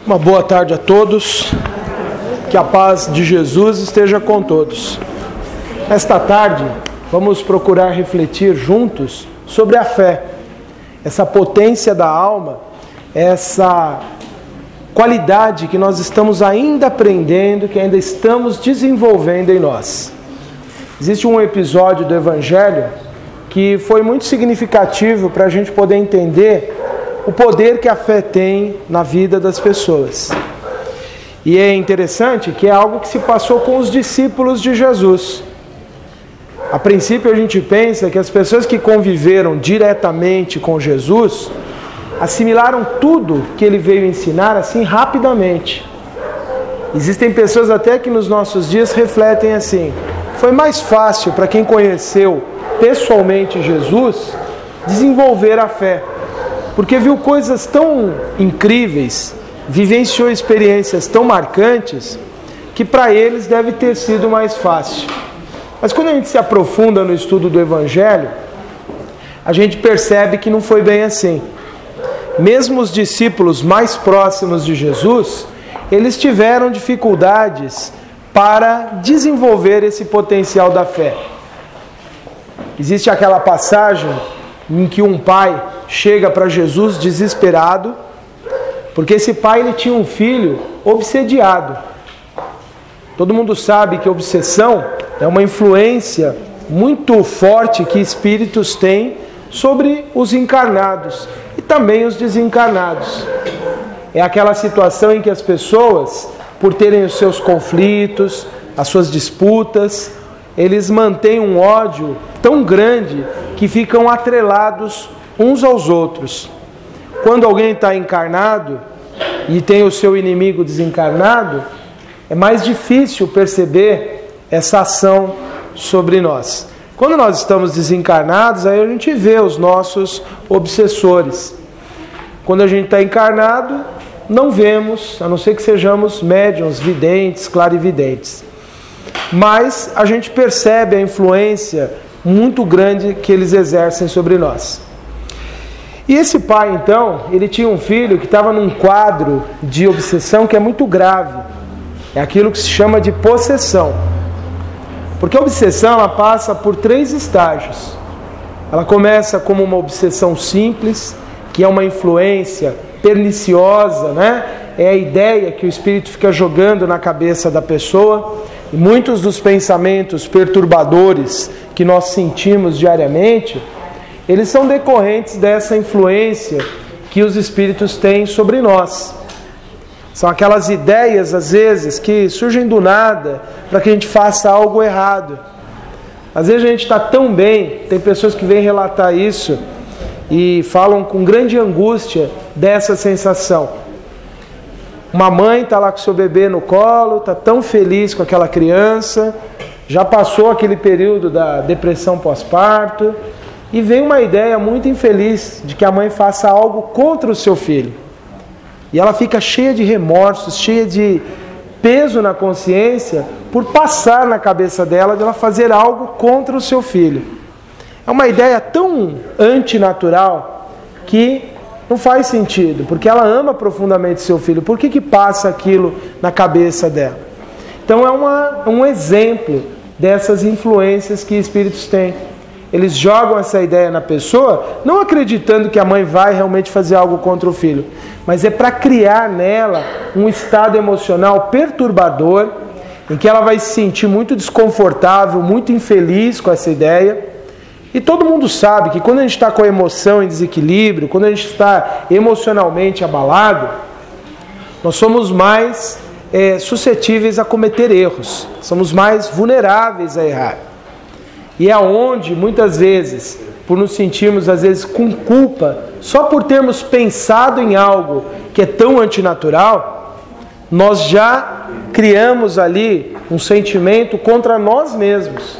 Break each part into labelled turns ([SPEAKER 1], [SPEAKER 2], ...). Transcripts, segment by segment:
[SPEAKER 1] Uma boa tarde a todos, que a paz de Jesus esteja com todos. Esta tarde, vamos procurar refletir juntos sobre a fé, essa potência da alma, essa qualidade que nós estamos ainda aprendendo, que ainda estamos desenvolvendo em nós. Existe um episódio do Evangelho que foi muito significativo para a gente poder entender o poder que a fé tem na vida das pessoas. E é interessante que é algo que se passou com os discípulos de Jesus. A princípio a gente pensa que as pessoas que conviveram diretamente com Jesus assimilaram tudo que ele veio ensinar assim rapidamente. Existem pessoas até que nos nossos dias refletem assim: foi mais fácil para quem conheceu pessoalmente Jesus desenvolver a fé, porque viu coisas tão incríveis, vivenciou experiências tão marcantes, que para eles deve ter sido mais fácil. Mas quando a gente se aprofunda no estudo do Evangelho, a gente percebe que não foi bem assim. Mesmo os discípulos mais próximos de Jesus, eles tiveram dificuldades para desenvolver esse potencial da fé. Existe aquela passagem em que um pai chega para Jesus desesperado, porque esse pai ele tinha um filho obsediado. Todo mundo sabe que obsessão é uma influência muito forte que espíritos têm sobre os encarnados e também os desencarnados. É aquela situação em que as pessoas, por terem os seus conflitos, as suas disputas, eles mantêm um ódio tão grande que ficam atrelados uns aos outros. Quando alguém está encarnado e tem o seu inimigo desencarnado, é mais difícil perceber essa ação sobre nós. Quando nós estamos desencarnados, aí a gente vê os nossos obsessores. Quando a gente está encarnado, não vemos, a não ser que sejamos médiuns, videntes, clarividentes. Mas a gente percebe a influência muito grande que eles exercem sobre nós. E esse pai, então, ele tinha um filho que estava num quadro de obsessão que é muito grave. É aquilo que se chama de possessão. Porque a obsessão, ela passa por 3 estágios. Ela começa como uma obsessão simples, que é uma influência perniciosa, né? É a ideia que o espírito fica jogando na cabeça da pessoa. E muitos dos pensamentos perturbadores que nós sentimos diariamente, eles são decorrentes dessa influência que os espíritos têm sobre nós. São aquelas ideias, às vezes, que surgem do nada para que a gente faça algo errado. Às vezes a gente está tão bem, tem pessoas que vêm relatar isso e falam com grande angústia dessa sensação. Uma mãe está lá com seu bebê no colo, está tão feliz com aquela criança, já passou aquele período da depressão pós-parto, e vem uma ideia muito infeliz de que a mãe faça algo contra o seu filho. E ela fica cheia de remorsos, cheia de peso na consciência, por passar na cabeça dela de ela fazer algo contra o seu filho. É uma ideia tão antinatural que não faz sentido, porque ela ama profundamente seu filho. Por que passa aquilo na cabeça dela? Então é um exemplo dessas influências que espíritos têm. Eles jogam essa ideia na pessoa, não acreditando que a mãe vai realmente fazer algo contra o filho, mas é para criar nela um estado emocional perturbador, em que ela vai se sentir muito desconfortável, muito infeliz com essa ideia. E todo mundo sabe que quando a gente está com a emoção em desequilíbrio, quando a gente está emocionalmente abalado, nós somos mais suscetíveis a cometer erros, somos mais vulneráveis a errar. E é onde, muitas vezes, por nos sentirmos, às vezes, com culpa, só por termos pensado em algo que é tão antinatural, nós já criamos ali um sentimento contra nós mesmos,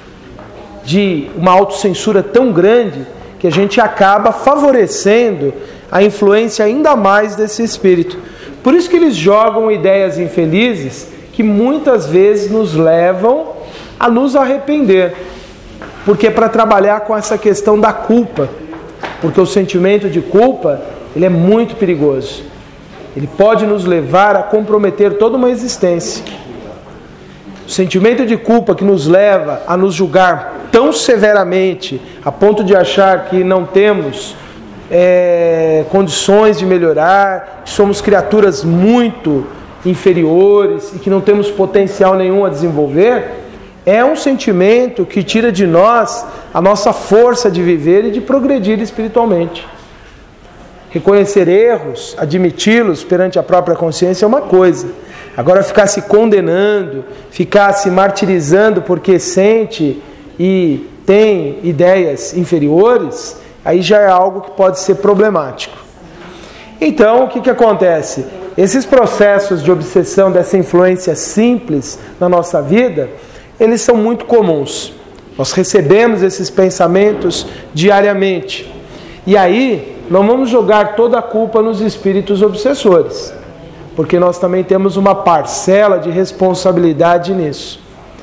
[SPEAKER 1] de uma autocensura tão grande que a gente acaba favorecendo a influência ainda mais desse espírito. Por isso que eles jogam ideias infelizes que muitas vezes nos levam a nos arrepender. Porque é para trabalhar com essa questão da culpa. Porque o sentimento de culpa, ele é muito perigoso. ele pode nos levar a comprometer toda uma existência. O sentimento de culpa que nos leva a nos julgar tão severamente, a ponto de achar que não temos condições de melhorar, que somos criaturas muito inferiores e que não temos potencial nenhum a desenvolver, é um sentimento que tira de nós a nossa força de viver e de progredir espiritualmente. Reconhecer erros, admiti-los perante a própria consciência é uma coisa. Agora ficar se condenando, ficar se martirizando porque sente e tem ideias inferiores, aí já é algo que pode ser problemático. Então, o que acontece? Esses processos de obsessão, dessa influência simples na nossa vida, eles são muito comuns. Nós recebemos esses pensamentos diariamente. E aí, não vamos jogar toda a culpa nos espíritos obsessores, porque nós também temos uma parcela de responsabilidade nisso.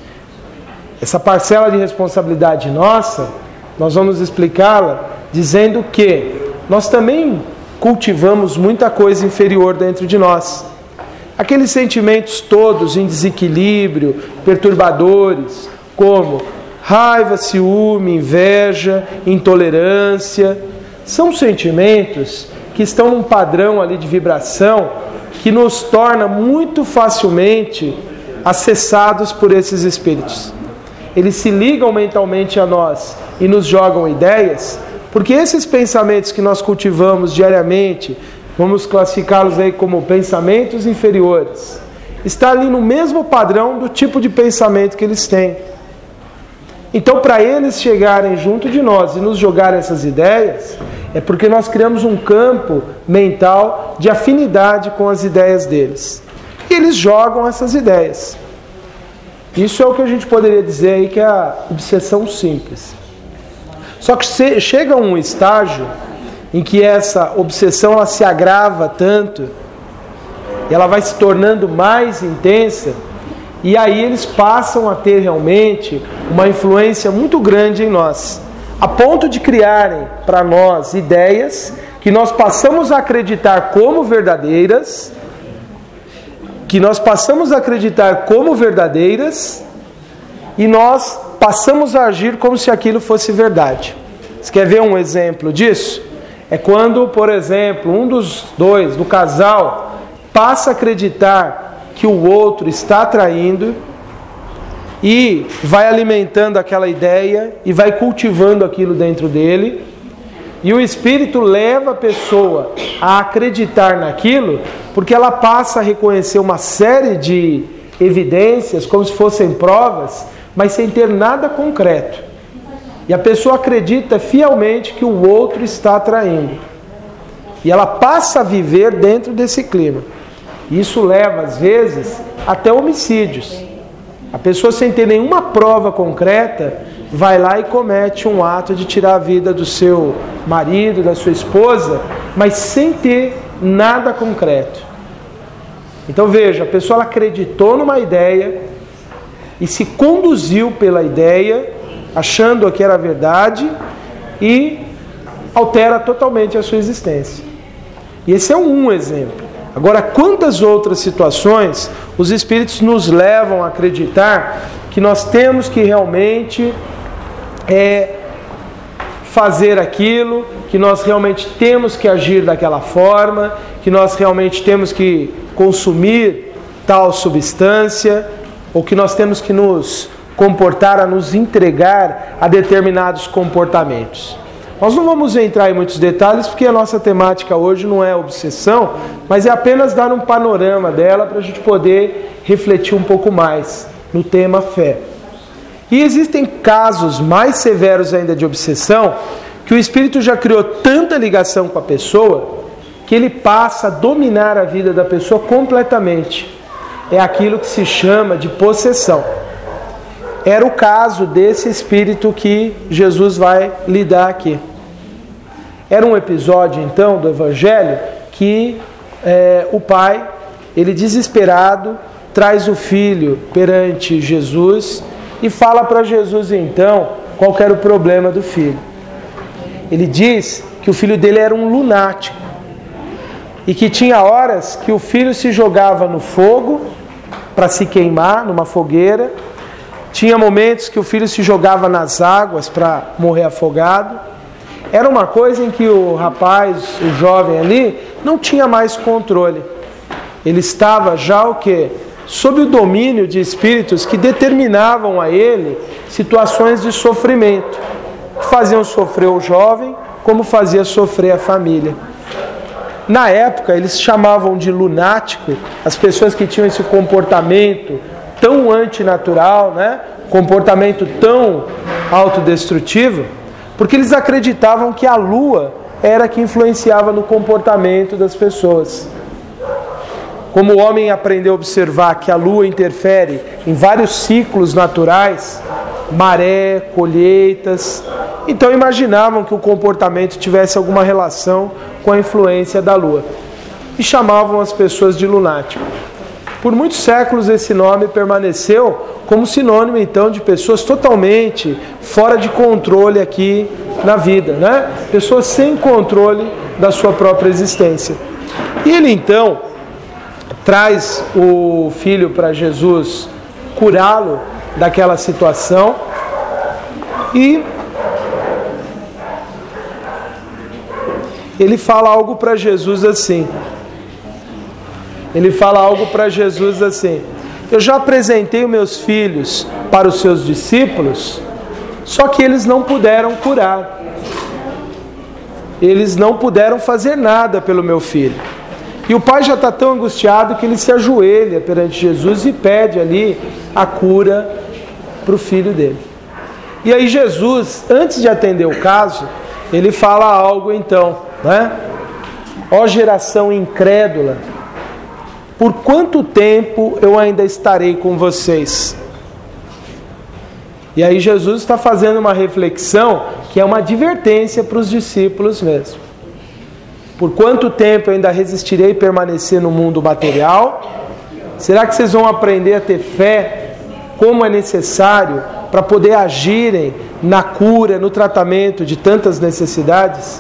[SPEAKER 1] Essa parcela de responsabilidade nossa, nós vamos explicá-la dizendo que nós também cultivamos muita coisa inferior dentro de nós. Aqueles sentimentos todos em desequilíbrio, perturbadores, como raiva, ciúme, inveja, intolerância, são sentimentos que estão num padrão ali de vibração que nos torna muito facilmente acessados por esses espíritos. Eles se ligam mentalmente a nós e nos jogam ideias, porque esses pensamentos que nós cultivamos diariamente, vamos classificá-los aí como pensamentos inferiores, está ali no mesmo padrão do tipo de pensamento que eles têm. Então, para eles chegarem junto de nós e nos jogarem essas ideias, é porque nós criamos um campo mental de afinidade com as ideias deles. E eles jogam essas ideias. Isso é o que a gente poderia dizer aí que é a obsessão simples. Só que chega um estágio em que essa obsessão ela se agrava tanto, e ela vai se tornando mais intensa, e aí eles passam a ter realmente uma influência muito grande em nós, a ponto de criarem para nós ideias que nós passamos a acreditar como verdadeiras, e nós passamos a agir como se aquilo fosse verdade. Você quer ver um exemplo disso? É quando, por exemplo, um dos dois, do casal, passa a acreditar que o outro está traindo e vai alimentando aquela ideia e vai cultivando aquilo dentro dele, e o espírito leva a pessoa a acreditar naquilo porque ela passa a reconhecer uma série de evidências como se fossem provas, mas sem ter nada concreto. E a pessoa acredita fielmente que o outro está traindo. E ela passa a viver dentro desse clima. Isso leva, às vezes, até homicídios. A pessoa, sem ter nenhuma prova concreta, vai lá e comete um ato de tirar a vida do seu marido, da sua esposa, mas sem ter nada concreto. Então veja, a pessoa ela acreditou numa ideia e se conduziu pela ideia, achando que era verdade, e altera totalmente a sua existência. E esse é um exemplo. Agora, quantas outras situações os espíritos nos levam a acreditar que nós temos que realmente fazer aquilo, que nós realmente temos que agir daquela forma, que nós realmente temos que consumir tal substância, ou que nós temos que nos comportar, a nos entregar a determinados comportamentos. Nós não vamos entrar em muitos detalhes, porque a nossa temática hoje não é obsessão, mas é apenas dar um panorama dela para a gente poder refletir um pouco mais no tema fé. E existem casos mais severos ainda de obsessão, que o espírito já criou tanta ligação com a pessoa, que ele passa a dominar a vida da pessoa completamente. É aquilo que se chama de possessão. Era o caso desse espírito que Jesus vai lidar aqui. Era um episódio, então, do Evangelho que o pai, ele desesperado, traz o filho perante Jesus e fala para Jesus, então, qual era o problema do filho. Ele diz que o filho dele era um lunático. e que tinha horas que o filho se jogava no fogo para se queimar, numa fogueira. Tinha momentos que o filho se jogava nas águas para morrer afogado. Era uma coisa em que o rapaz, o jovem ali, não tinha mais controle. Ele estava já o quê? Sob o domínio de espíritos que determinavam a ele situações de sofrimento, que faziam sofrer o jovem, como fazia sofrer a família. Na época, eles chamavam de lunático as pessoas que tinham esse comportamento tão antinatural, né? Comportamento tão autodestrutivo, porque eles acreditavam que a lua era que influenciava no comportamento das pessoas. Como o homem aprendeu a observar que a lua interfere em vários ciclos naturais, maré, colheitas, então imaginavam que o comportamento tivesse alguma relação com a influência da lua. E chamavam as pessoas de lunático. Por muitos séculos esse nome permaneceu como sinônimo então de pessoas totalmente fora de controle aqui na vida, né? Pessoas sem controle da sua própria existência. E ele então traz o filho para Jesus curá-lo daquela situação e ele fala algo para Jesus assim. Eu já apresentei os meus filhos para os seus discípulos, só que eles não puderam curar. Eles não puderam fazer nada pelo meu filho. E o pai já está tão angustiado que ele se ajoelha perante Jesus e pede ali a cura para o filho dele. E aí Jesus, antes de atender o caso, ele fala algo então, né? Ó geração incrédula, por quanto tempo eu ainda estarei com vocês? E aí Jesus está fazendo uma reflexão que é uma advertência para os discípulos mesmo. Por quanto tempo eu ainda resistirei a permanecer no mundo material? Será que vocês vão aprender a ter fé como é necessário para poder agirem na cura, no tratamento de tantas necessidades?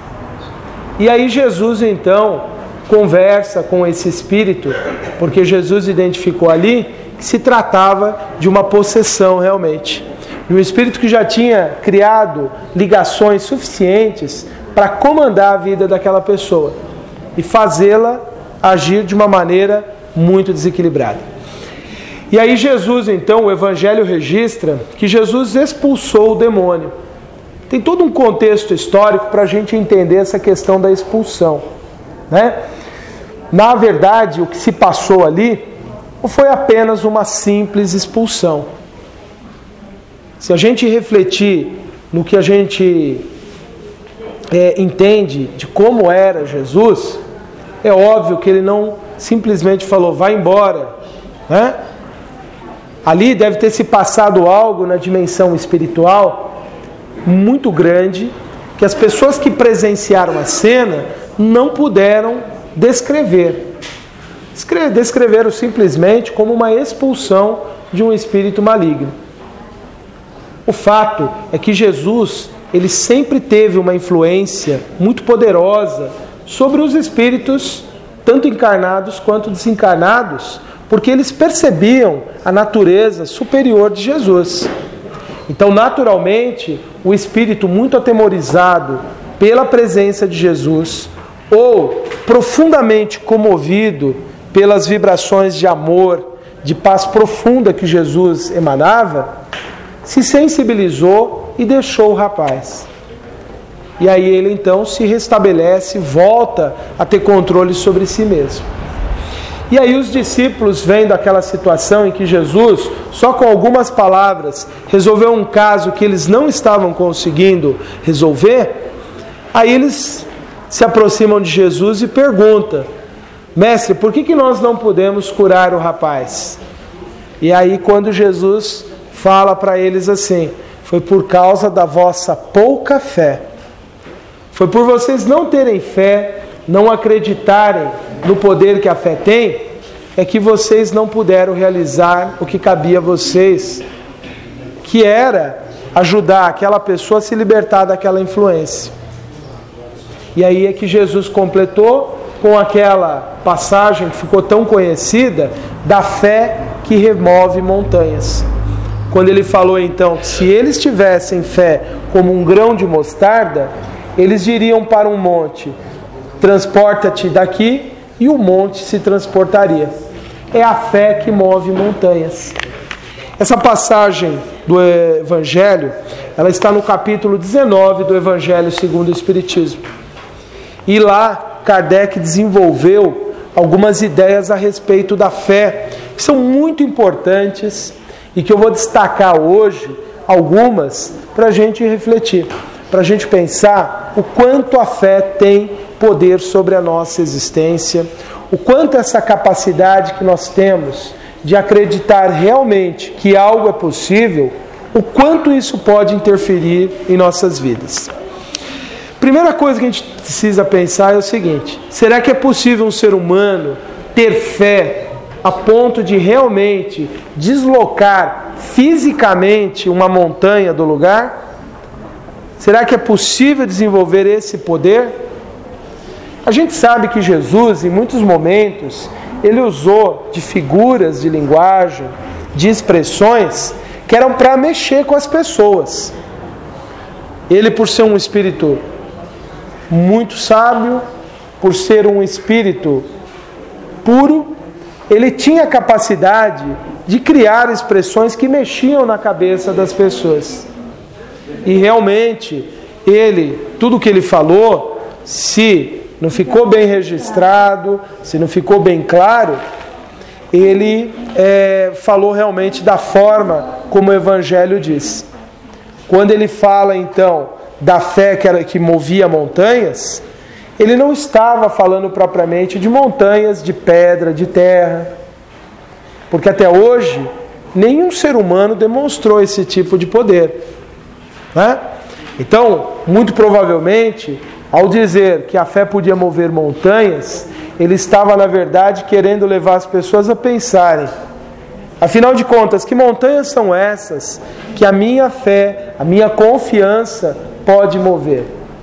[SPEAKER 1] E aí Jesus então conversa com esse espírito, porque Jesus identificou ali que se tratava de uma possessão realmente. E um espírito que já tinha criado ligações suficientes para comandar a vida daquela pessoa e fazê-la agir de uma maneira muito desequilibrada. E aí Jesus, então, o Evangelho registra que Jesus expulsou o demônio. Tem todo um contexto histórico para a gente entender essa questão da expulsão, né? Na verdade, o que se passou ali não foi apenas uma simples expulsão. Se a gente refletir no que a gente entende de como era Jesus, é óbvio que ele não simplesmente falou, vai embora, né? Ali deve ter se passado algo na dimensão espiritual muito grande, que as pessoas que presenciaram a cena não puderam descrever. Descreveram simplesmente como uma expulsão de um espírito maligno. O fato é que Jesus, ele sempre teve uma influência muito poderosa sobre os espíritos, tanto encarnados quanto desencarnados, porque eles percebiam a natureza superior de Jesus. Então, naturalmente, o espírito muito atemorizado pela presença de Jesus, ou profundamente comovido pelas vibrações de amor, de paz profunda que Jesus emanava, se sensibilizou e deixou o rapaz. E aí ele então se restabelece, volta a ter controle sobre si mesmo. E aí os discípulos, vendo aquela situação em que Jesus, só com algumas palavras, resolveu um caso que eles não estavam conseguindo resolver, aí eles se aproximam de Jesus e perguntam, mestre, por que nós não podemos curar o rapaz? E aí quando Jesus fala para eles assim, foi por causa da vossa pouca fé. Foi por vocês não terem fé, não acreditarem no poder que a fé tem, é que vocês não puderam realizar o que cabia a vocês, que era ajudar aquela pessoa a se libertar daquela influência. E aí é que Jesus completou com aquela passagem que ficou tão conhecida da fé que remove montanhas. Quando ele falou então que se eles tivessem fé como um grão de mostarda, eles diriam para um monte: transporta-te daqui, e o monte se transportaria. É a fé que move montanhas. Essa passagem do Evangelho, ela está no capítulo 19 do Evangelho segundo o Espiritismo. E lá, Kardec desenvolveu algumas ideias a respeito da fé, que são muito importantes e que eu vou destacar hoje, algumas, para a gente refletir, para a gente pensar o quanto a fé tem poder sobre a nossa existência, o quanto essa capacidade que nós temos de acreditar realmente que algo é possível, o quanto isso pode interferir em nossas vidas. Primeira coisa que a gente precisa pensar é o seguinte: será que é possível um ser humano ter fé a ponto de realmente deslocar fisicamente uma montanha do lugar? Será que é possível desenvolver esse poder? A gente sabe que Jesus, em muitos momentos, ele usou de figuras de linguagem, de expressões que eram para mexer com as pessoas. Ele, por ser um espírito muito sábio, por ser um espírito puro, ele tinha a capacidade de criar expressões que mexiam na cabeça das pessoas. E realmente, tudo que ele falou, se não ficou bem registrado, se não ficou bem claro, ele falou realmente da forma como o Evangelho diz. Quando ele fala então da fé que movia montanhas, ele não estava falando propriamente de montanhas de pedra, de terra, porque até hoje nenhum ser humano demonstrou esse tipo de poder, né? Então, muito provavelmente, ao dizer que a fé podia mover montanhas, ele estava, na verdade, querendo levar as pessoas a pensarem: afinal de contas, que montanhas são essas que a minha fé, a minha confiança pode mover?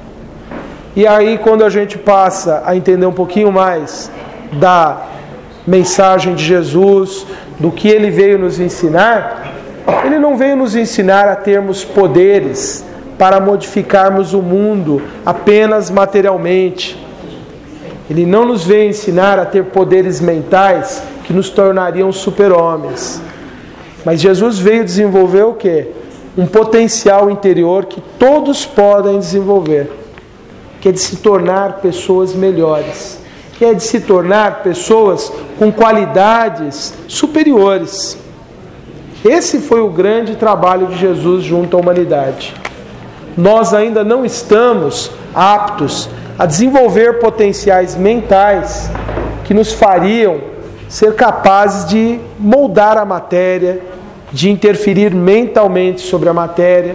[SPEAKER 1] E aí, quando a gente passa a entender um pouquinho mais da mensagem de Jesus, do que ele veio nos ensinar, ele não veio nos ensinar a termos poderes para modificarmos o mundo apenas materialmente. Ele não nos veio ensinar a ter poderes mentais que nos tornariam super-homens. Mas Jesus veio desenvolver o quê? Um potencial interior que todos podem desenvolver, que é de se tornar pessoas melhores, que é de se tornar pessoas com qualidades superiores. Esse foi o grande trabalho de Jesus junto à humanidade. Nós ainda não estamos aptos a desenvolver potenciais mentais que nos fariam ser capazes de moldar a matéria, de interferir mentalmente sobre a matéria.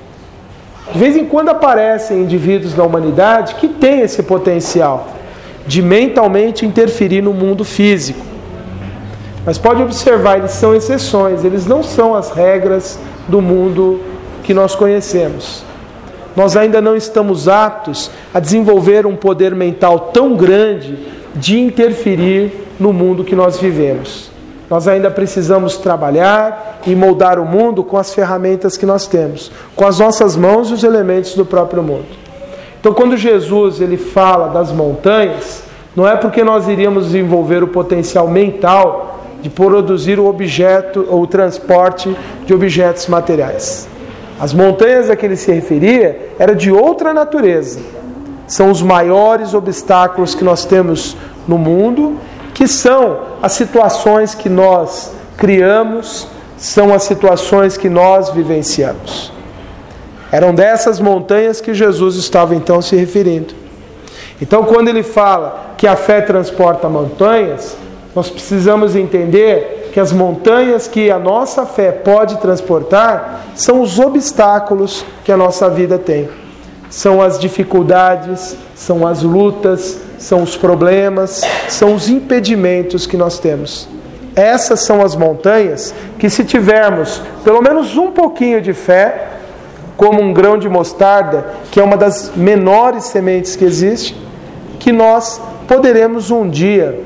[SPEAKER 1] De vez em quando aparecem indivíduos na humanidade que têm esse potencial de mentalmente interferir no mundo físico. Mas pode observar, eles são exceções, eles não são as regras do mundo que nós conhecemos. Nós ainda não estamos aptos a desenvolver um poder mental tão grande de interferir no mundo que nós vivemos. Nós ainda precisamos trabalhar e moldar o mundo com as ferramentas que nós temos, com as nossas mãos e os elementos do próprio mundo. Então, quando Jesus ele fala das montanhas, não é porque nós iríamos desenvolver o potencial mental de produzir o objeto ou o transporte de objetos materiais. As montanhas a que ele se referia eram de outra natureza. São os maiores obstáculos que nós temos no mundo, que são as situações que nós criamos, são as situações que nós vivenciamos. Eram dessas montanhas que Jesus estava então se referindo. Então, quando ele fala que a fé transporta montanhas, nós precisamos entender que as montanhas que a nossa fé pode transportar são os obstáculos que a nossa vida tem. São as dificuldades, são as lutas, são os problemas, são os impedimentos que nós temos. Essas são as montanhas que, se tivermos pelo menos um pouquinho de fé, como um grão de mostarda, que é uma das menores sementes que existe, que nós poderemos um dia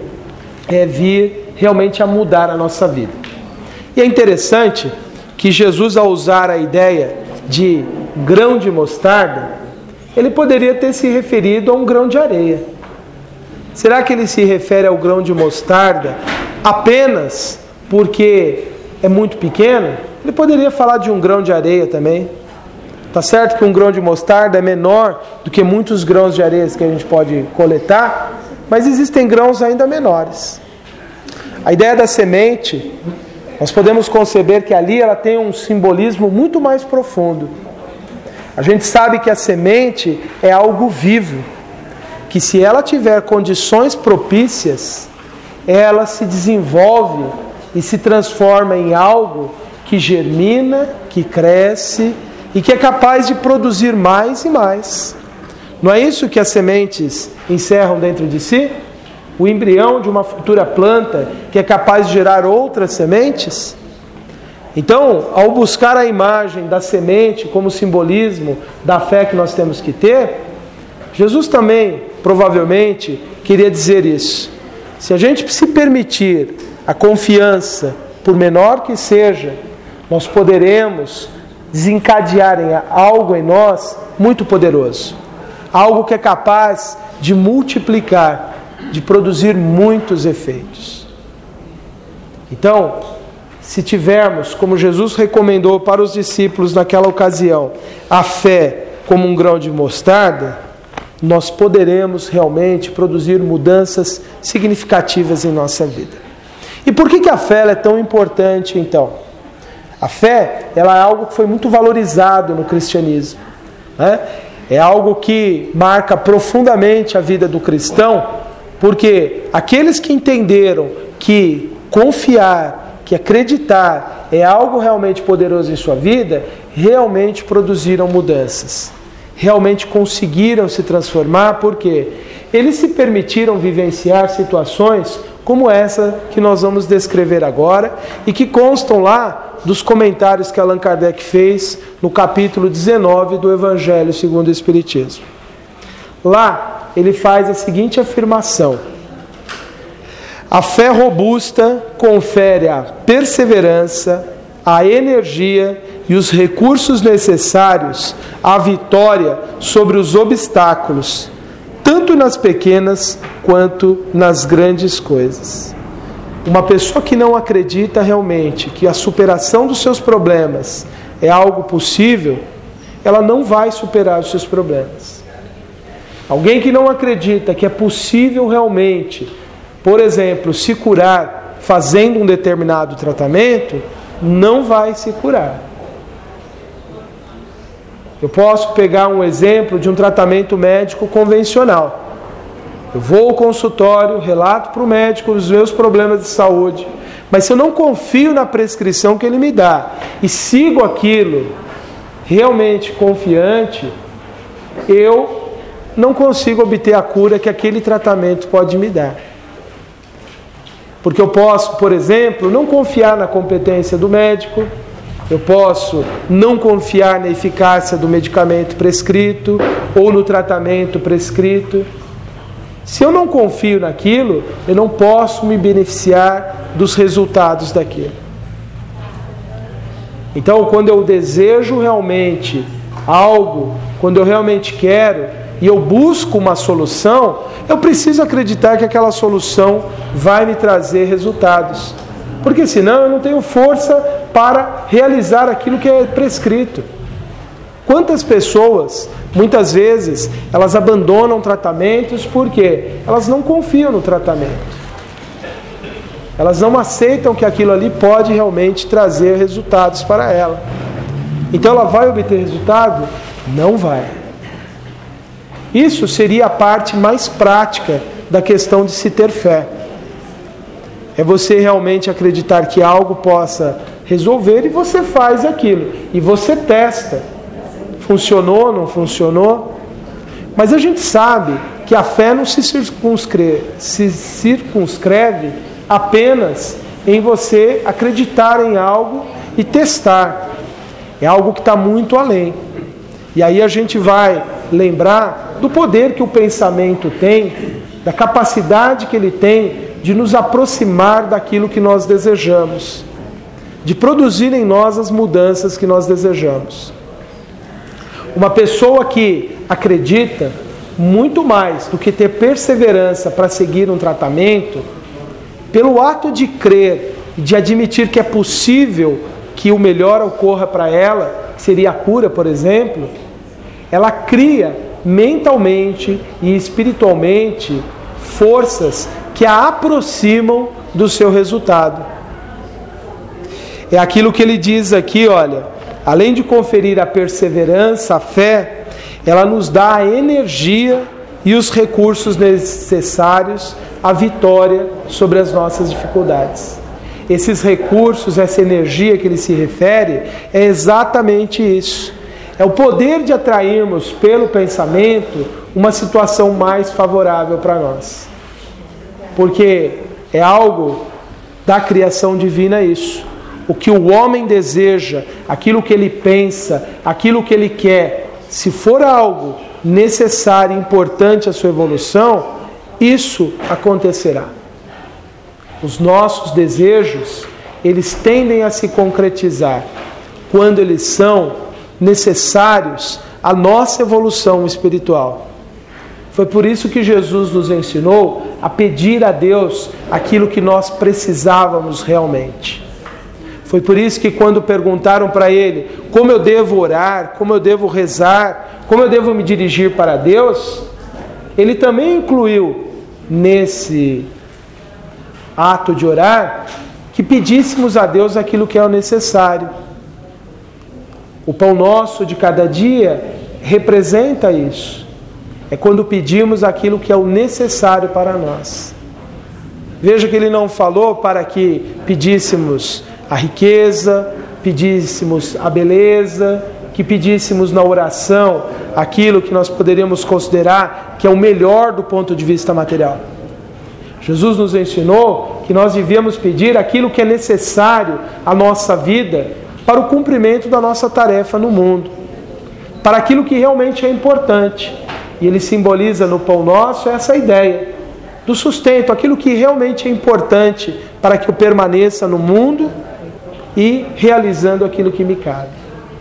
[SPEAKER 1] vir realmente a mudar a nossa vida. E é interessante que Jesus, ao usar a ideia de grão de mostarda, ele poderia ter se referido a um grão de areia. Será que ele se refere ao grão de mostarda apenas porque é muito pequeno? Ele poderia falar de um grão de areia também. Tá certo que um grão de mostarda é menor do que muitos grãos de areia que a gente pode coletar, mas existem grãos ainda menores. A ideia da semente, nós podemos conceber que ali ela tem um simbolismo muito mais profundo. A gente sabe que a semente é algo vivo, que se ela tiver condições propícias, ela se desenvolve e se transforma em algo que germina, que cresce e que é capaz de produzir mais e mais. Não é isso que as sementes encerram dentro de si? O embrião de uma futura planta que é capaz de gerar outras sementes? Então, ao buscar a imagem da semente como simbolismo da fé que nós temos que ter, Jesus também, provavelmente, queria dizer isso. Se a gente se permitir a confiança, por menor que seja, nós poderemos desencadear algo em nós muito poderoso. Algo que é capaz de multiplicar, de produzir muitos efeitos. Então, se tivermos, como Jesus recomendou para os discípulos naquela ocasião, a fé como um grão de mostarda, nós poderemos realmente produzir mudanças significativas em nossa vida. E por que a fé é tão importante, então? A fé, ela é algo que foi muito valorizado no cristianismo, né? É algo que marca profundamente a vida do cristão, porque aqueles que entenderam que confiar, que acreditar é algo realmente poderoso em sua vida, realmente produziram mudanças. Realmente conseguiram se transformar, porque eles se permitiram vivenciar situações como essa que nós vamos descrever agora e que constam lá dos comentários que Allan Kardec fez no capítulo 19 do Evangelho segundo o Espiritismo. Lá ele faz a seguinte afirmação: a fé robusta confere a perseverança, a energia e os recursos necessários à vitória sobre os obstáculos, tanto nas pequenas quanto nas grandes coisas. Uma pessoa que não acredita realmente que a superação dos seus problemas é algo possível, ela não vai superar os seus problemas. Alguém que não acredita que é possível realmente, por exemplo, se curar fazendo um determinado tratamento, não vai se curar. Eu posso pegar um exemplo de um tratamento médico convencional. Eu vou ao consultório, relato para o médico os meus problemas de saúde, mas se eu não confio na prescrição que ele me dá e sigo aquilo realmente confiante, eu não consigo obter a cura que aquele tratamento pode me dar. Porque eu posso, por exemplo, não confiar na competência do médico, eu posso não confiar na eficácia do medicamento prescrito ou no tratamento prescrito. Se eu não confio naquilo, eu não posso me beneficiar dos resultados daquilo. Então, quando eu desejo realmente algo, quando eu realmente quero e eu busco uma solução, eu preciso acreditar que aquela solução vai me trazer resultados. Porque senão eu não tenho força para realizar aquilo que é prescrito. Quantas pessoas, muitas vezes, elas abandonam tratamentos porque elas não confiam no tratamento. Elas não aceitam que aquilo ali pode realmente trazer resultados para ela. Então ela vai obter resultado? Não vai. Isso seria a parte mais prática da questão de se ter fé. É você realmente acreditar que algo possa resolver e você faz aquilo. E você testa. Funcionou, não funcionou? Mas a gente sabe que a fé não se circunscreve apenas em você acreditar em algo e testar. É algo que está muito além. E aí a gente vai lembrar do poder que o pensamento tem da capacidade que Ele tem de nos aproximar daquilo que nós desejamos, de produzir em nós as mudanças que nós desejamos. Uma pessoa que acredita muito mais do que ter perseverança para seguir um tratamento, pelo ato de crer e de admitir que é possível que o melhor ocorra para ela, seria a cura, por exemplo, ela cria mentalmente e espiritualmente forças que a aproximam do seu resultado. É aquilo que ele diz aqui, olha, além de conferir a perseverança, a fé, ela nos dá a energia e os recursos necessários à vitória sobre as nossas dificuldades. Esses recursos, essa energia que ele se refere, é exatamente isso. É o poder de atrairmos pelo pensamento uma situação mais favorável para nós. Porque é algo da criação divina isso. O que o homem deseja, aquilo que ele pensa, aquilo que ele quer, se for algo necessário e importante à sua evolução, isso acontecerá. Os nossos desejos, eles tendem a se concretizar quando eles são necessários à nossa evolução espiritual. Foi por isso que Jesus nos ensinou a pedir a Deus aquilo que nós precisávamos realmente. Foi por isso que quando perguntaram para ele como eu devo orar, como eu devo rezar, como eu devo me dirigir para Deus, ele também incluiu nesse ato de orar que pedíssemos a Deus aquilo que é o necessário. O pão nosso de cada dia representa isso. É quando pedimos aquilo que é o necessário para nós. Veja que ele não falou para que pedíssemos a riqueza, pedíssemos a beleza, que pedíssemos na oração aquilo que nós poderíamos considerar que é o melhor do ponto de vista material. Jesus nos ensinou que nós devíamos pedir aquilo que é necessário à nossa vida para o cumprimento da nossa tarefa no mundo, para aquilo que realmente é importante. E ele simboliza no pão nosso essa ideia do sustento, aquilo que realmente é importante para que eu permaneça no mundo e realizando aquilo que me cabe.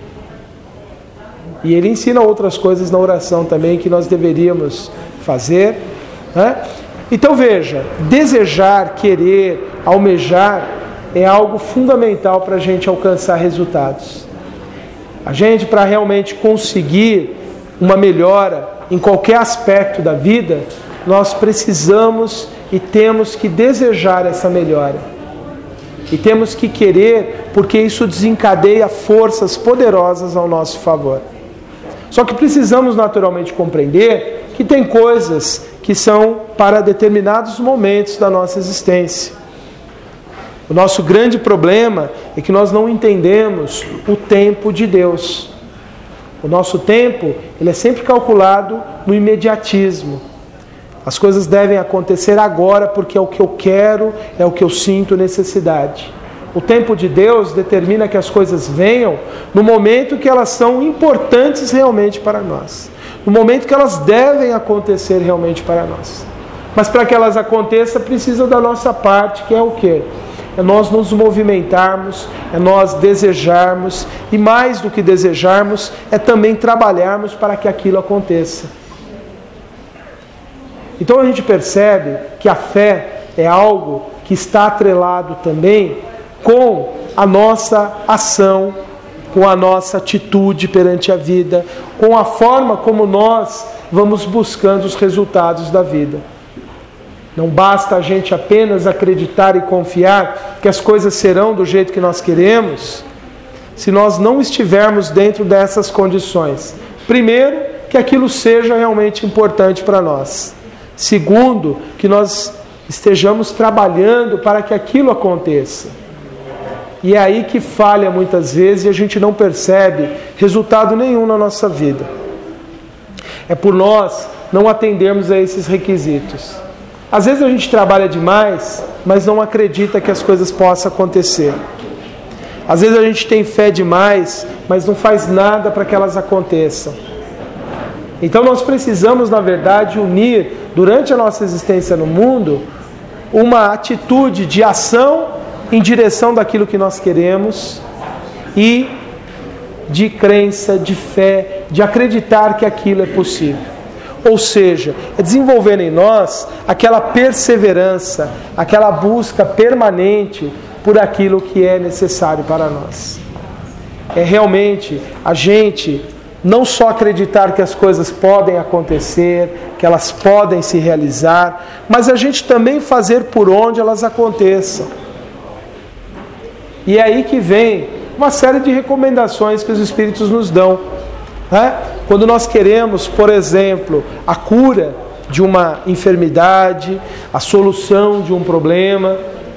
[SPEAKER 1] E ele ensina outras coisas na oração também que nós deveríamos fazer, né? Então veja, desejar, querer, almejar é algo fundamental para a gente alcançar resultados. A gente, para realmente conseguir uma melhora em qualquer aspecto da vida, nós precisamos e temos que desejar essa melhora. E temos que querer, porque isso desencadeia forças poderosas ao nosso favor. Só que precisamos naturalmente compreender que tem coisas que são para determinados momentos da nossa existência. O nosso grande problema é que nós não entendemos o tempo de Deus. O nosso tempo, ele é sempre calculado no imediatismo. As coisas devem acontecer agora porque é o que eu quero, é o que eu sinto necessidade. O tempo de Deus determina que as coisas venham no momento que elas são importantes realmente para nós. No momento que elas devem acontecer realmente para nós. Mas para que elas aconteçam, precisa da nossa parte, que é o quê? É nós nos movimentarmos, é nós desejarmos, e mais do que desejarmos, é também trabalharmos para que aquilo aconteça. Então a gente percebe que a fé é algo que está atrelado também com a nossa ação, com a nossa atitude perante a vida, com a forma como nós vamos buscando os resultados da vida. Não basta a gente apenas acreditar e confiar que as coisas serão do jeito que nós queremos, se nós não estivermos dentro dessas condições. Primeiro, que aquilo seja realmente importante para nós. Segundo, que nós estejamos trabalhando para que aquilo aconteça. E é aí que falha muitas vezes e a gente não percebe resultado nenhum na nossa vida. É por nós não atendermos a esses requisitos. Às vezes a gente trabalha demais, mas não acredita que as coisas possam acontecer. Às vezes a gente tem fé demais, mas não faz nada para que elas aconteçam. Então nós precisamos, na verdade, unir durante a nossa existência no mundo, uma atitude de ação em direção daquilo que nós queremos e de crença, de fé, de acreditar que aquilo é possível. Ou seja, é desenvolver em nós aquela perseverança, aquela busca permanente por aquilo que é necessário para nós. É realmente a gente não só acreditar que as coisas podem acontecer, que elas podem se realizar, mas a gente também fazer por onde elas aconteçam. E é aí que vem uma série de recomendações que os Espíritos nos dão. Quando nós queremos, por exemplo, a cura de uma enfermidade, a solução de um problema,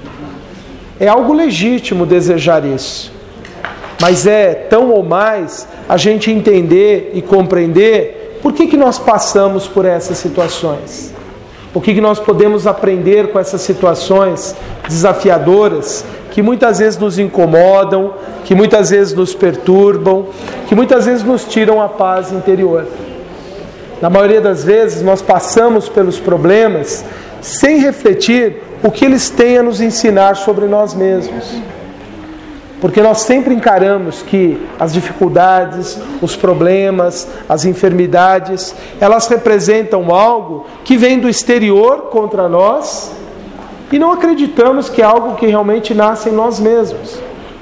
[SPEAKER 1] é algo legítimo desejar isso. Mas é tão ou mais a gente entender e compreender por que nós passamos por essas situações. O que nós podemos aprender com essas situações desafiadoras que muitas vezes nos incomodam, que muitas vezes nos perturbam, que muitas vezes nos tiram a paz interior. Na maioria das vezes nós passamos pelos problemas sem refletir o que eles têm a nos ensinar sobre nós mesmos. Porque nós sempre encaramos que as dificuldades, os problemas, as enfermidades, elas representam algo que vem do exterior contra nós e não acreditamos que é algo que realmente nasce em nós mesmos.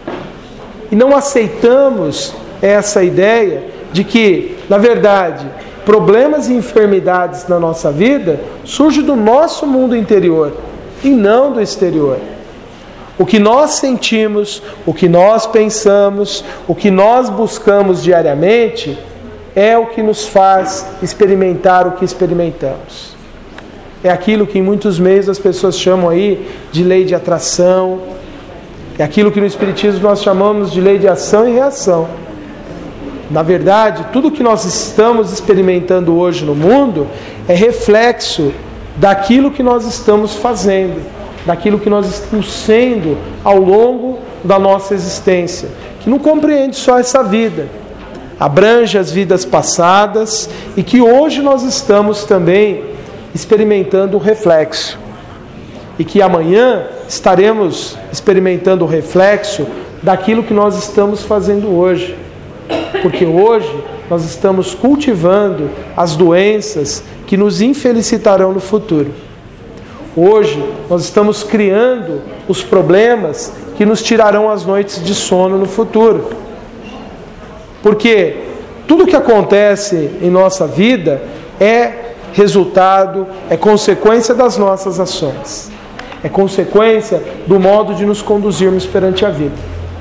[SPEAKER 1] E não aceitamos essa ideia de que, na verdade, problemas e enfermidades na nossa vida surgem do nosso mundo interior e não do exterior. O que nós sentimos, o que nós pensamos, o que nós buscamos diariamente é o que nos faz experimentar o que experimentamos. É aquilo que em muitos meios as pessoas chamam aí de lei de atração. É aquilo que no Espiritismo nós chamamos de lei de ação e reação. Na verdade, tudo que nós estamos experimentando hoje no mundo é reflexo daquilo que nós estamos fazendo, daquilo que nós estamos sendo ao longo da nossa existência, que não compreende só essa vida, abrange as vidas passadas e que hoje nós estamos também experimentando o reflexo. E que amanhã estaremos experimentando o reflexo daquilo que nós estamos fazendo hoje. Porque hoje nós estamos cultivando as doenças que nos infelicitarão no futuro. Hoje nós estamos criando os problemas que nos tirarão as noites de sono no futuro. Porque tudo que acontece em nossa vida é resultado, é consequência das nossas ações. É consequência do modo de nos conduzirmos perante a vida.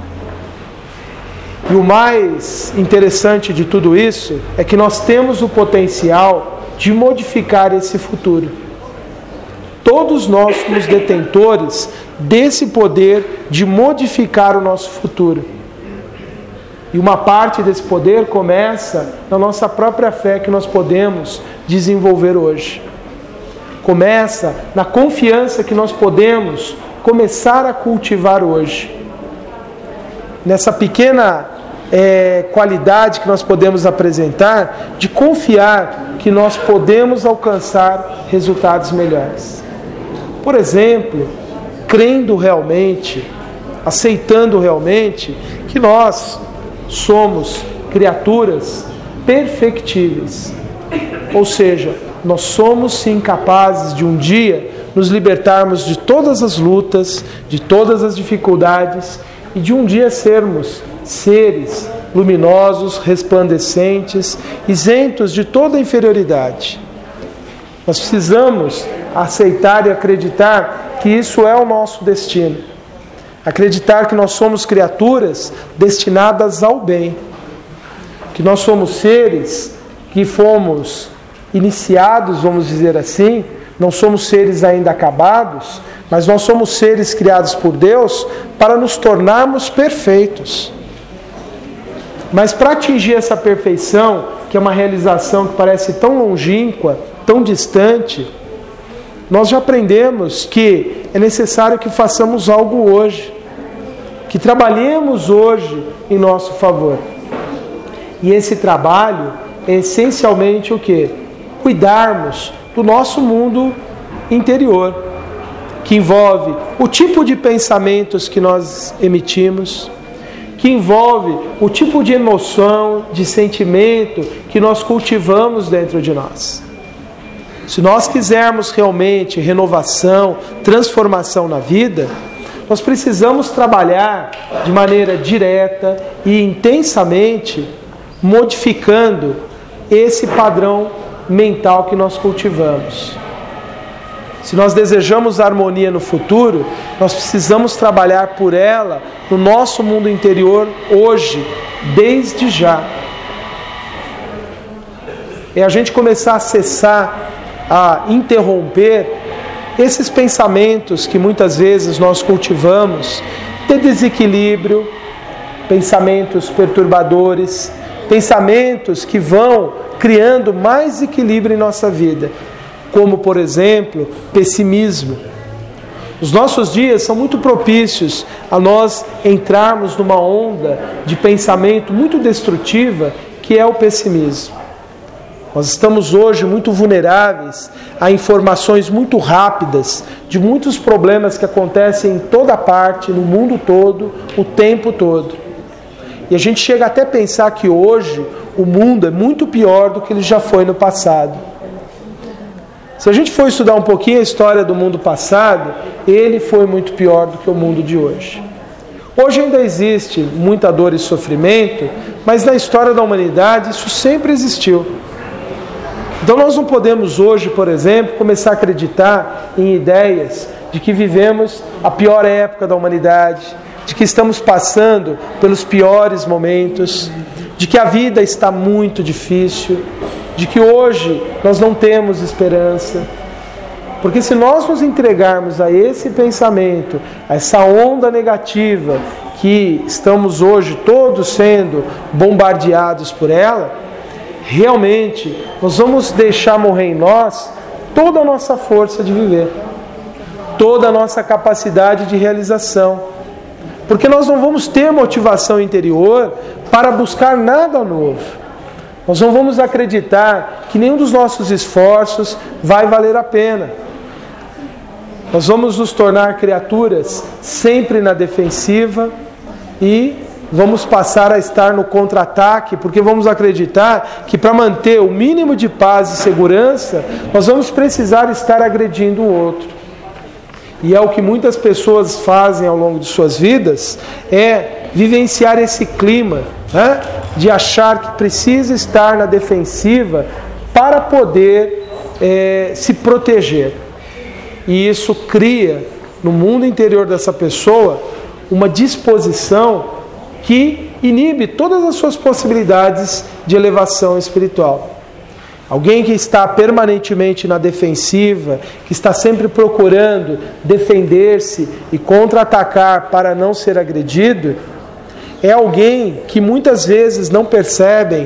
[SPEAKER 1] E o mais interessante de tudo isso é que nós temos o potencial de modificar esse futuro. Todos nós somos detentores desse poder de modificar o nosso futuro. E uma parte desse poder começa na nossa própria fé que nós podemos desenvolver hoje. Começa na confiança que nós podemos começar a cultivar hoje. Nessa pequena qualidade que nós podemos apresentar de confiar que nós podemos alcançar resultados melhores. Por exemplo, crendo realmente, aceitando realmente que nós somos criaturas perfectíveis. Ou seja, nós somos sim capazes de um dia nos libertarmos de todas as lutas, de todas as dificuldades e de um dia sermos seres luminosos, resplandecentes, isentos de toda inferioridade. Nós precisamos aceitar e acreditar que isso é o nosso destino. Acreditar que nós somos criaturas destinadas ao bem. Que nós somos seres que fomos iniciados, vamos dizer assim, não somos seres ainda acabados, mas nós somos seres criados por Deus para nos tornarmos perfeitos. Mas para atingir essa perfeição, que é uma realização que parece tão longínqua, tão distante, nós já aprendemos que é necessário que façamos algo hoje, que trabalhemos hoje em nosso favor. E esse trabalho é essencialmente o quê? Cuidarmos do nosso mundo interior, que envolve o tipo de pensamentos que nós emitimos, que envolve o tipo de emoção, de sentimento que nós cultivamos dentro de nós. Se nós quisermos realmente renovação, transformação na vida, nós precisamos trabalhar de maneira direta e intensamente, modificando esse padrão mental que nós cultivamos. Se nós desejamos harmonia no futuro, nós precisamos trabalhar por ela no nosso mundo interior hoje, desde já. É a gente começar a cessar, a interromper esses pensamentos que muitas vezes nós cultivamos de desequilíbrio, pensamentos perturbadores, pensamentos que vão criando mais equilíbrio em nossa vida, como, por exemplo, pessimismo. Os nossos dias são muito propícios a nós entrarmos numa onda de pensamento muito destrutiva, que é o pessimismo. Nós estamos hoje muito vulneráveis a informações muito rápidas de muitos problemas que acontecem em toda parte, no mundo todo, o tempo todo. E a gente chega até a pensar que hoje o mundo é muito pior do que ele já foi no passado. Se a gente for estudar um pouquinho a história do mundo passado, ele foi muito pior do que o mundo de hoje. Hoje ainda existe muita dor e sofrimento, mas na história da humanidade isso sempre existiu. Então nós não podemos hoje, por exemplo, começar a acreditar em ideias de que vivemos a pior época da humanidade, de que estamos passando pelos piores momentos, de que a vida está muito difícil, de que hoje nós não temos esperança. Porque se nós nos entregarmos a esse pensamento, a essa onda negativa que estamos hoje todos sendo bombardeados por ela, realmente nós vamos deixar morrer em nós toda a nossa força de viver, toda a nossa capacidade de realização, porque nós não vamos ter motivação interior para buscar nada novo. Nós não vamos acreditar que nenhum dos nossos esforços vai valer a pena. Nós vamos nos tornar criaturas sempre na defensiva e vamos passar a estar no contra-ataque, porque vamos acreditar que para manter o mínimo de paz e segurança, nós vamos precisar estar agredindo o outro. E é o que muitas pessoas fazem ao longo de suas vidas, é vivenciar esse clima, né, de achar que precisa estar na defensiva para poder se proteger. E isso cria no mundo interior dessa pessoa uma disposição que inibe todas as suas possibilidades de elevação espiritual. Alguém que está permanentemente na defensiva, que está sempre procurando defender-se e contra-atacar para não ser agredido, é alguém que muitas vezes não percebe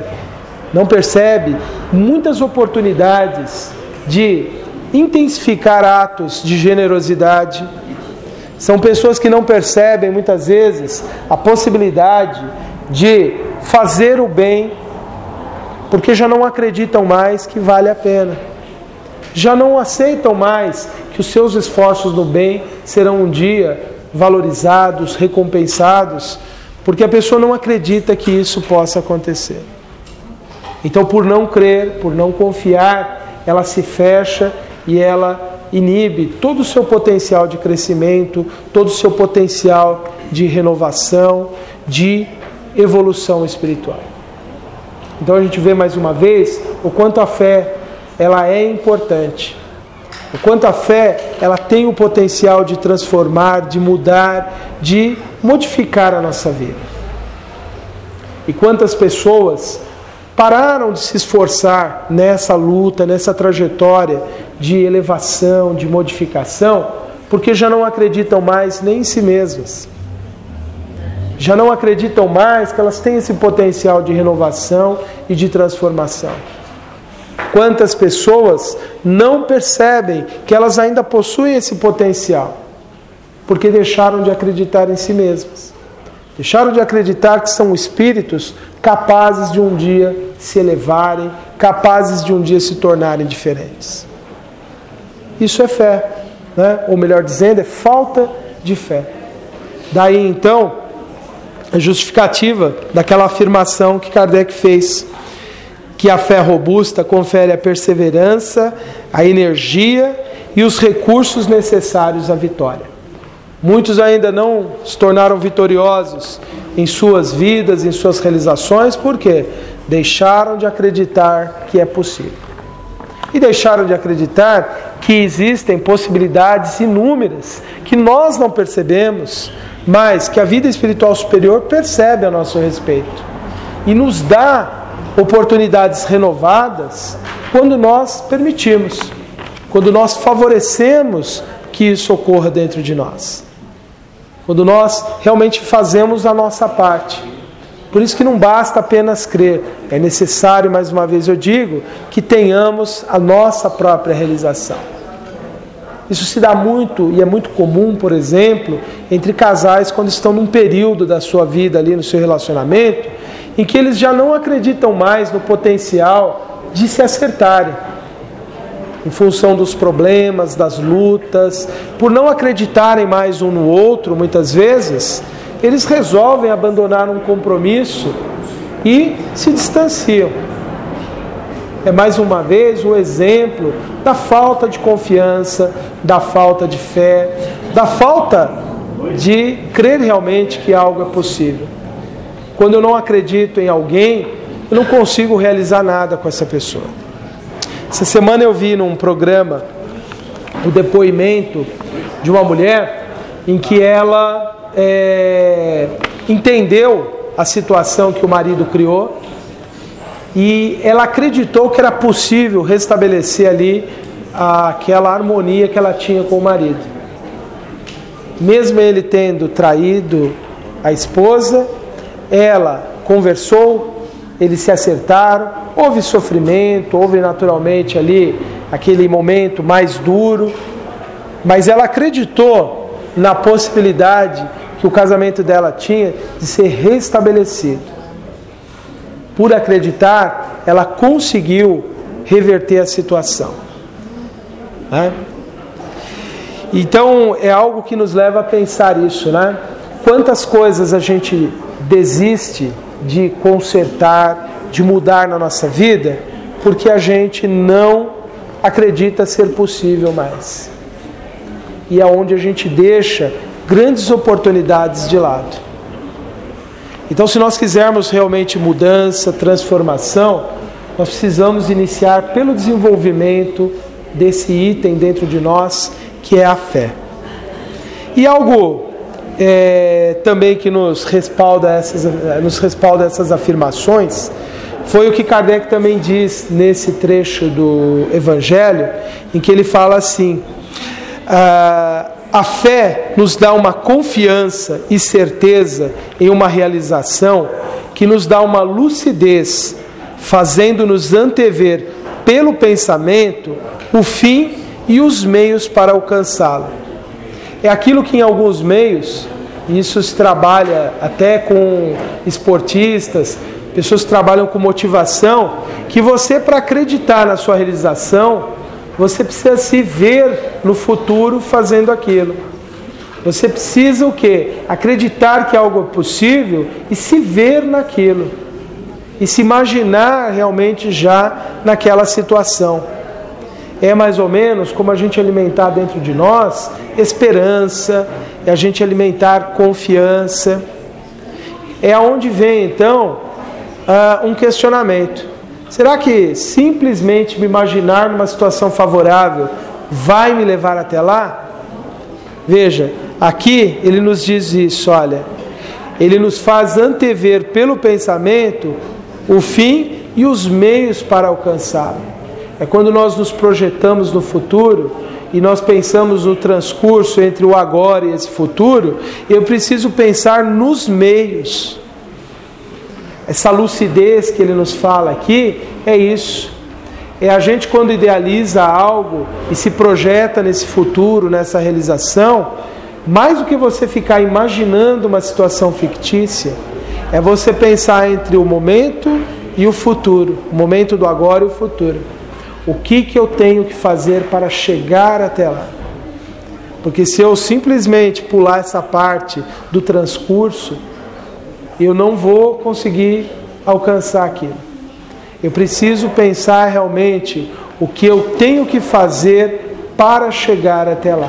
[SPEAKER 1] muitas oportunidades de intensificar atos de generosidade. São pessoas que não percebem muitas vezes a possibilidade de fazer o bem, porque já não acreditam mais que vale a pena. Já não aceitam mais que os seus esforços no bem serão um dia valorizados, recompensados, porque a pessoa não acredita que isso possa acontecer. Então, por não crer, por não confiar, ela se fecha e ela inibe todo o seu potencial de crescimento, todo o seu potencial de renovação, de evolução espiritual. Então a gente vê mais uma vez o quanto a fé ela é importante, o quanto a fé ela tem o potencial de transformar, de mudar, de modificar a nossa vida. E quantas pessoas pararam de se esforçar nessa luta, nessa trajetória de elevação, de modificação, porque já não acreditam mais nem em si mesmas. Já não acreditam mais que elas têm esse potencial de renovação e de transformação. Quantas pessoas não percebem que elas ainda possuem esse potencial, porque deixaram de acreditar em si mesmas. Deixaram de acreditar que são espíritos capazes de um dia se elevarem, capazes de um dia se tornarem diferentes. isso é fé, né? Ou melhor dizendo, é falta de fé. Daí então, a justificativa daquela afirmação que Kardec fez, que a fé robusta confere a perseverança, a energia e os recursos necessários à vitória. Muitos ainda não se tornaram vitoriosos em suas vidas, em suas realizações, por quê? Deixaram de acreditar que é possível. E deixaram de acreditar que existem possibilidades inúmeras que nós não percebemos, mas que a vida espiritual superior percebe a nosso respeito e nos dá oportunidades renovadas quando nós permitimos, quando nós favorecemos que isso ocorra dentro de nós, quando nós realmente fazemos a nossa parte. Por isso que não basta apenas crer, é necessário, mais uma vez eu digo, que tenhamos a nossa própria realização. Isso se dá muito, e é muito comum, por exemplo, entre casais quando estão num período da sua vida ali, no seu relacionamento, em que eles já não acreditam mais no potencial de se acertarem, em função dos problemas, das lutas, por não acreditarem mais um no outro, muitas vezes, eles resolvem abandonar um compromisso e se distanciam. É mais uma vez o exemplo da falta de confiança, da falta de fé, da falta de crer realmente que algo é possível. Quando eu não acredito em alguém, eu não consigo realizar nada com essa pessoa. Essa semana eu vi num programa o depoimento de uma mulher em que ela entendeu a situação que o marido criou e ela acreditou que era possível restabelecer ali aquela harmonia que ela tinha com o marido. Mesmo ele tendo traído a esposa, ela conversou, eles se acertaram, houve sofrimento, houve naturalmente ali aquele momento mais duro, mas ela acreditou na possibilidade que o casamento dela tinha de ser restabelecido. Por acreditar, ela conseguiu reverter a situação, né? Então é algo que nos leva a pensar isso, né? Quantas coisas a gente desiste de consertar, de mudar na nossa vida, porque a gente não acredita ser possível mais. E é onde a gente deixa grandes oportunidades de lado. Então, se nós quisermos realmente mudança, transformação, nós precisamos iniciar pelo desenvolvimento desse item dentro de nós, que é a fé. E algo também que nos respalda essas afirmações foi o que Kardec também diz nesse trecho do Evangelho, em que ele fala assim: a fé nos dá uma confiança e certeza em uma realização que nos dá uma lucidez, fazendo-nos antever pelo pensamento o fim e os meios para alcançá-lo. É aquilo que em alguns meios, isso se trabalha até com esportistas, pessoas que trabalham com motivação, que você, para acreditar na sua realização, você precisa se ver no futuro fazendo aquilo. Você precisa o quê? Acreditar que algo é possível e se ver naquilo. E se imaginar realmente já naquela situação. É mais ou menos como a gente alimentar dentro de nós esperança, é a gente alimentar confiança. É aonde vem então um questionamento. Será que simplesmente me imaginar numa situação favorável vai me levar até lá? Veja, aqui ele nos diz isso, olha, ele nos faz antever pelo pensamento o fim e os meios para alcançá-lo. É quando nós nos projetamos no futuro e nós pensamos no transcurso entre o agora e esse futuro, eu preciso pensar nos meios. Essa lucidez que ele nos fala aqui é isso. É a gente quando idealiza algo e se projeta nesse futuro, nessa realização, mais do que você ficar imaginando uma situação fictícia, é você pensar entre o momento e o futuro, o momento do agora e o futuro. o que eu tenho que fazer para chegar até lá. Porque se eu simplesmente pular essa parte do transcurso, eu não vou conseguir alcançar aquilo. Eu preciso pensar realmente o que eu tenho que fazer para chegar até lá.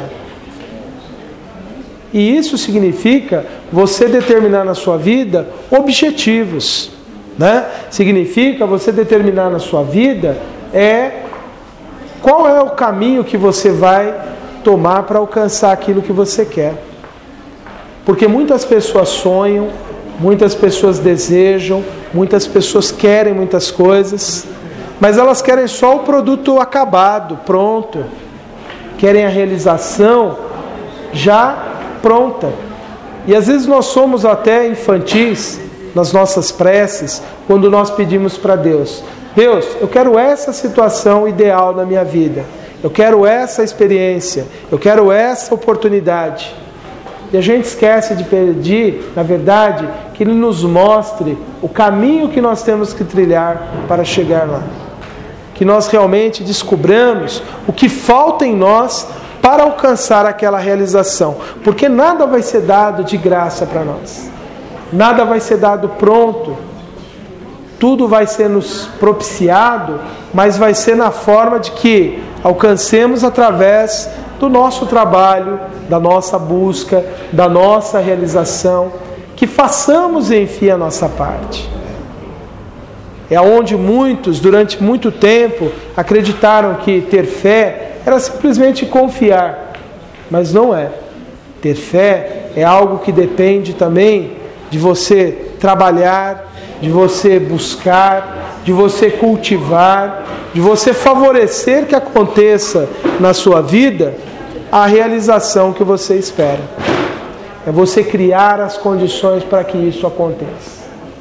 [SPEAKER 1] E isso significa você determinar na sua vida objetivos, né? Significa você determinar na sua vida qual é o caminho que você vai tomar para alcançar aquilo que você quer. Porque muitas pessoas sonham, muitas pessoas desejam, muitas pessoas querem muitas coisas, mas elas querem só o produto acabado, pronto. Querem a realização já pronta. E às vezes nós somos até infantis nas nossas preces, quando nós pedimos para Deus: Deus, eu quero essa situação ideal na minha vida, eu quero essa experiência, eu quero essa oportunidade. E a gente esquece de pedir, na verdade, que Ele nos mostre o caminho que nós temos que trilhar para chegar lá. Que nós realmente descobramos o que falta em nós para alcançar aquela realização. Porque nada vai ser dado de graça para nós. Nada vai ser dado pronto. Tudo vai ser nos propiciado, mas vai ser na forma de que alcancemos através do nosso trabalho, da nossa busca, da nossa realização, que façamos, enfim, a nossa parte. É onde muitos, durante muito tempo, acreditaram que ter fé era simplesmente confiar, mas não é. Ter fé é algo que depende também de você trabalhar, de você buscar, de você cultivar, de você favorecer que aconteça na sua vida a realização que você espera. É você criar as condições para que isso aconteça.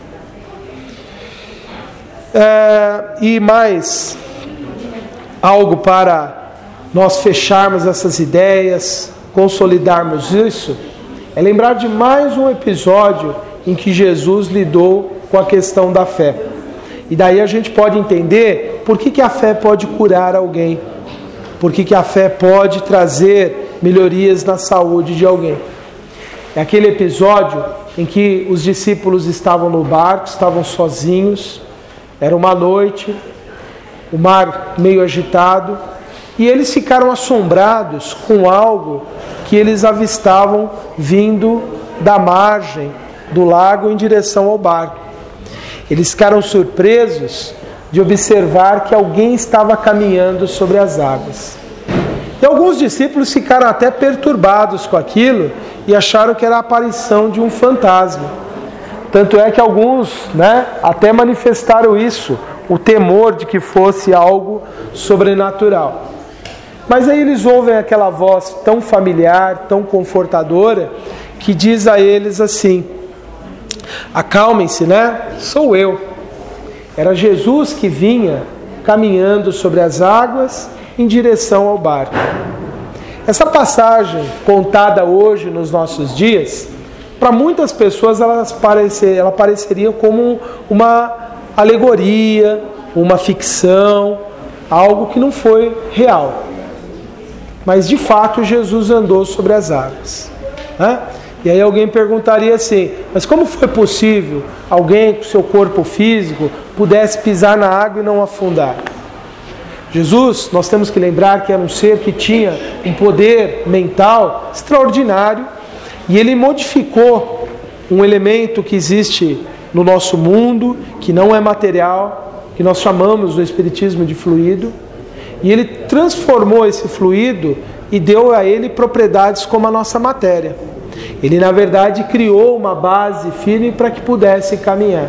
[SPEAKER 1] E mais algo para nós fecharmos essas ideias, consolidarmos isso, é lembrar de mais um episódio em que Jesus lidou com a questão da fé. E daí a gente pode entender por que a fé pode curar alguém, por que a fé pode trazer melhorias na saúde de alguém. É aquele episódio em que os discípulos estavam no barco, estavam sozinhos, era uma noite, o mar meio agitado, e eles ficaram assombrados com algo que eles avistavam vindo da margem do lago em direção ao barco. Eles ficaram surpresos de observar que alguém estava caminhando sobre as águas. E alguns discípulos ficaram até perturbados com aquilo e acharam que era a aparição de um fantasma. Tanto é que alguns, até manifestaram isso, o temor de que fosse algo sobrenatural. Mas aí eles ouvem aquela voz tão familiar, tão confortadora, que diz a eles assim: acalmem-se, sou eu. Era Jesus que vinha caminhando sobre as águas em direção ao barco. Essa passagem contada hoje nos nossos dias, para muitas pessoas ela pareceria como uma alegoria, uma ficção, algo que não foi real. Mas de fato Jesus andou sobre as águas. E aí alguém perguntaria assim: mas como foi possível alguém com seu corpo físico pudesse pisar na água e não afundar? Jesus, nós temos que lembrar que era um ser que tinha um poder mental extraordinário, e ele modificou um elemento que existe no nosso mundo, que não é material, que nós chamamos no Espiritismo de fluido, e ele transformou esse fluido e deu a ele propriedades como a nossa matéria. Ele, na verdade, criou uma base firme para que pudesse caminhar.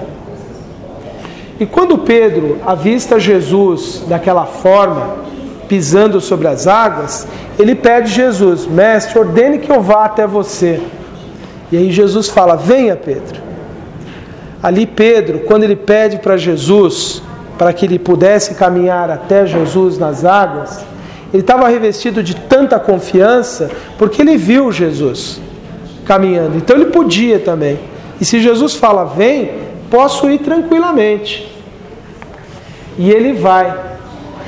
[SPEAKER 1] E quando Pedro avista Jesus daquela forma, pisando sobre as águas, ele pede a Jesus: mestre, ordene que eu vá até você. E aí Jesus fala: venha, Pedro. Ali Pedro, quando ele pede para Jesus, para que ele pudesse caminhar até Jesus nas águas, ele estava revestido de tanta confiança, porque ele viu Jesus caminhando, então ele podia também. E se Jesus fala: vem, posso ir tranquilamente. E ele vai.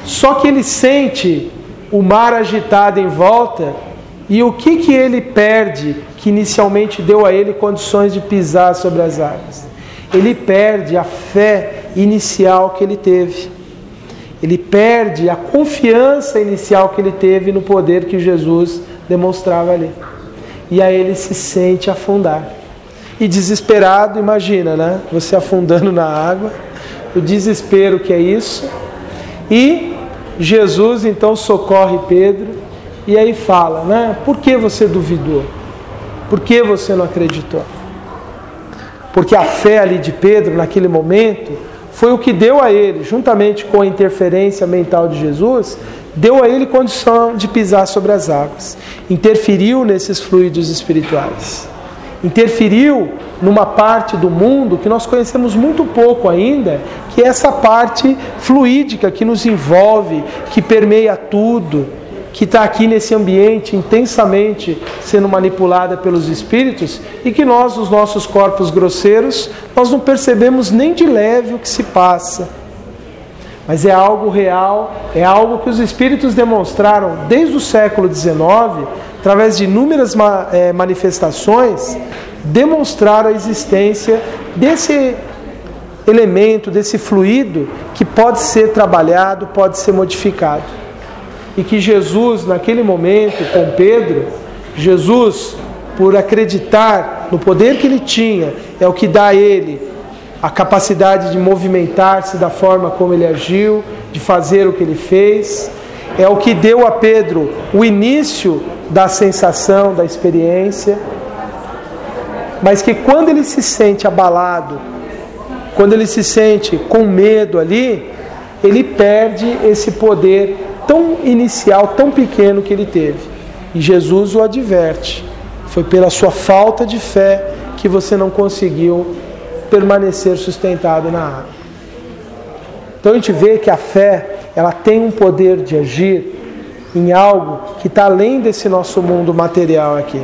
[SPEAKER 1] Só que ele sente o mar agitado em volta, e o que ele perde que inicialmente deu a ele condições de pisar sobre as águas? Ele perde a fé inicial que ele teve. Ele perde a confiança inicial que ele teve no poder que Jesus demonstrava ali. E aí ele se sente afundar. E desesperado, imagina, né? Você afundando na água, o desespero que é isso. E Jesus então socorre Pedro e aí fala, né? Por que você duvidou? Por que você não acreditou? Porque a fé ali de Pedro, naquele momento, foi o que deu a ele, juntamente com a interferência mental de Jesus, deu a ele condição de pisar sobre as águas. Interferiu nesses fluidos espirituais. Interferiu numa parte do mundo que nós conhecemos muito pouco ainda, que é essa parte fluídica que nos envolve, que permeia tudo, que está aqui nesse ambiente intensamente sendo manipulada pelos espíritos e que nós, os nossos corpos grosseiros, nós não percebemos nem de leve o que se passa. Mas é algo real, é algo que os espíritos demonstraram desde o século XIX, através de inúmeras manifestações, demonstraram a existência desse elemento, desse fluido que pode ser trabalhado, pode ser modificado. E que Jesus, naquele momento, com Pedro, Jesus, por acreditar no poder que ele tinha, é o que dá a ele a capacidade de movimentar-se da forma como ele agiu, de fazer o que ele fez. É o que deu a Pedro o início da sensação, da experiência. Mas que quando ele se sente abalado, quando ele se sente com medo ali, ele perde esse poder tão inicial, tão pequeno que ele teve. E Jesus o adverte. Foi pela sua falta de fé que você não conseguiu permanecer sustentado na água. Então a gente vê que a fé, ela tem um poder de agir em algo que está além desse nosso mundo material aqui.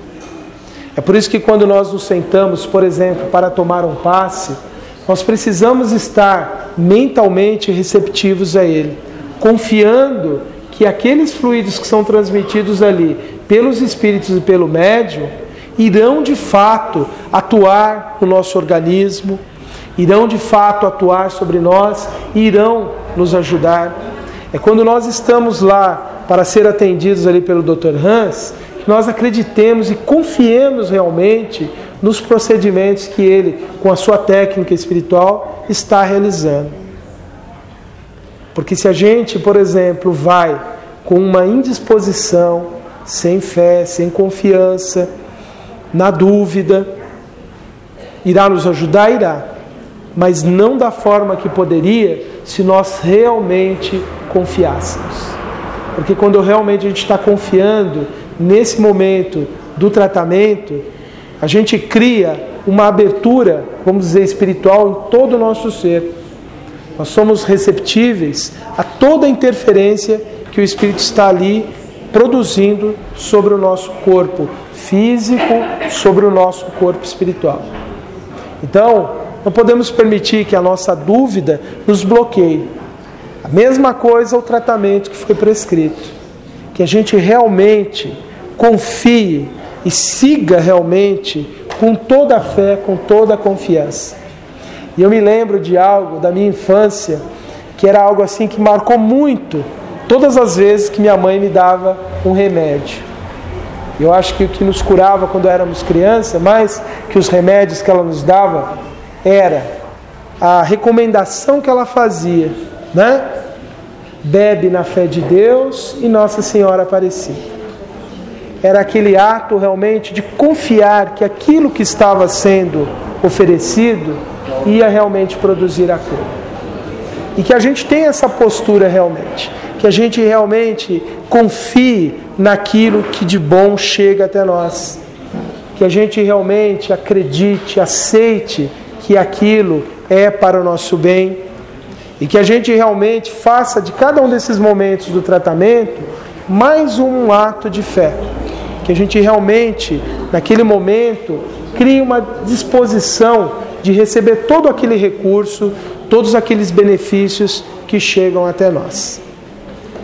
[SPEAKER 1] É por isso que quando nós nos sentamos, por exemplo, para tomar um passe, nós precisamos estar mentalmente receptivos a ele, confiando que aqueles fluidos que são transmitidos ali pelos espíritos e pelo médium irão de fato atuar no nosso organismo, irão de fato atuar sobre nós e irão nos ajudar. É quando nós estamos lá para ser atendidos ali pelo Dr. Hans, que nós acreditemos e confiemos realmente nos procedimentos que ele, com a sua técnica espiritual, está realizando. Porque se a gente, por exemplo, vai com uma indisposição, sem fé, sem confiança, na dúvida, irá nos ajudar? Irá. Mas não da forma que poderia se nós realmente confiássemos. Porque quando realmente a gente está confiando nesse momento do tratamento, a gente cria uma abertura, vamos dizer, espiritual em todo o nosso ser. Nós somos receptíveis a toda a interferência que o Espírito está ali produzindo sobre o nosso corpo físico, sobre o nosso corpo espiritual. Então, não podemos permitir que a nossa dúvida nos bloqueie. A mesma coisa o tratamento que foi prescrito. Que a gente realmente confie e siga realmente com toda a fé, com toda a confiança. E eu me lembro de algo da minha infância, que era algo assim que marcou muito, todas as vezes que minha mãe me dava um remédio. Eu acho que o que nos curava quando éramos crianças, mais que os remédios que ela nos dava, era a recomendação que ela fazia, né? Bebe na fé de Deus e Nossa Senhora Aparecida. Era aquele ato realmente de confiar que aquilo que estava sendo oferecido ia realmente produzir a cura. E que a gente tenha essa postura realmente, que a gente realmente confie naquilo que de bom chega até nós, que a gente realmente acredite, aceite que aquilo é para o nosso bem, e que a gente realmente faça de cada um desses momentos do tratamento mais um ato de fé, que a gente realmente naquele momento crie uma disposição de receber todo aquele recurso, todos aqueles benefícios que chegam até nós.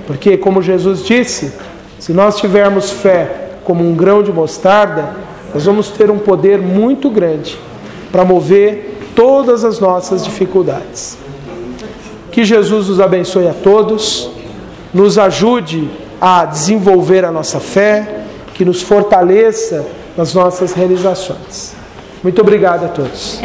[SPEAKER 1] Porque, como Jesus disse, se nós tivermos fé como um grão de mostarda, nós vamos ter um poder muito grande para mover todas as nossas dificuldades. Que Jesus nos abençoe a todos, nos ajude a desenvolver a nossa fé, que nos fortaleça nas nossas realizações. Muito obrigado a todos.